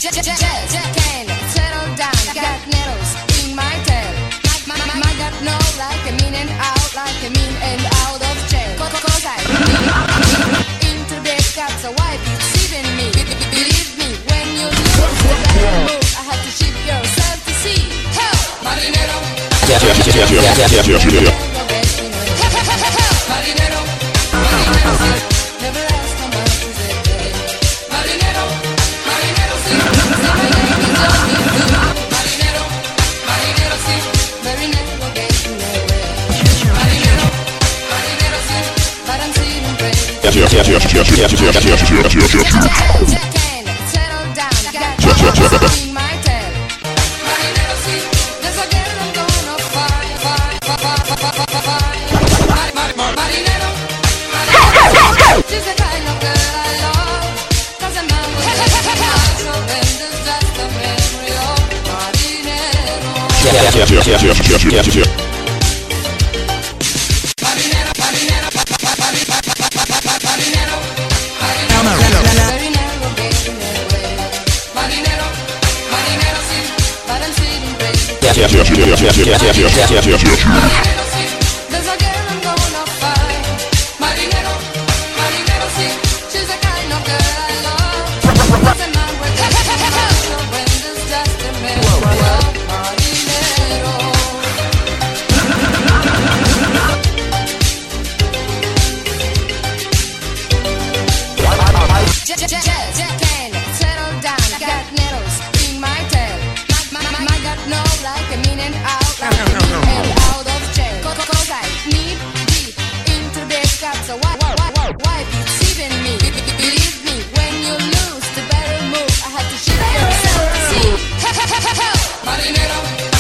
Can't settle down, got nettles in my tail. My gut know like a mean and out, like a mean and out of jail. Cause I into the cups, so why deceiving me? Believe me, when you lose the better move, I have to ship yourself to sea. Help, marinero. Marinero, never ask how much is it pay. Marinero, marinero, sí. Marinero, marinero, sí. Marinero, getting away. Marinero, marinero, sí. But I'm sitting great. Can't settle down, got nettles in my tail. Marinero, sí. There's a girl I'm gonna find. Marinero, she's the kind of girl I love. 'Cause a man with a natural bend is just a memory of marinero. Marinero, marinero, marinero, marinero, getting away. Marinero, marinero, sí, but I'm sitting great. Marinero, sí, there's a girl I'm gonna find. Marinero, marinero, sí, she's the kind of girl I love. 'Cause a man with a natural bend is just a memory of marinero. Can't settle down, got nettles in my tail. My gut know like a mean and out, like a mean and out of jail. Cause I need deep into the cup, so why deceiving me? Believe me, when you lose the better move, I have to ship yourself to sea. Marinero.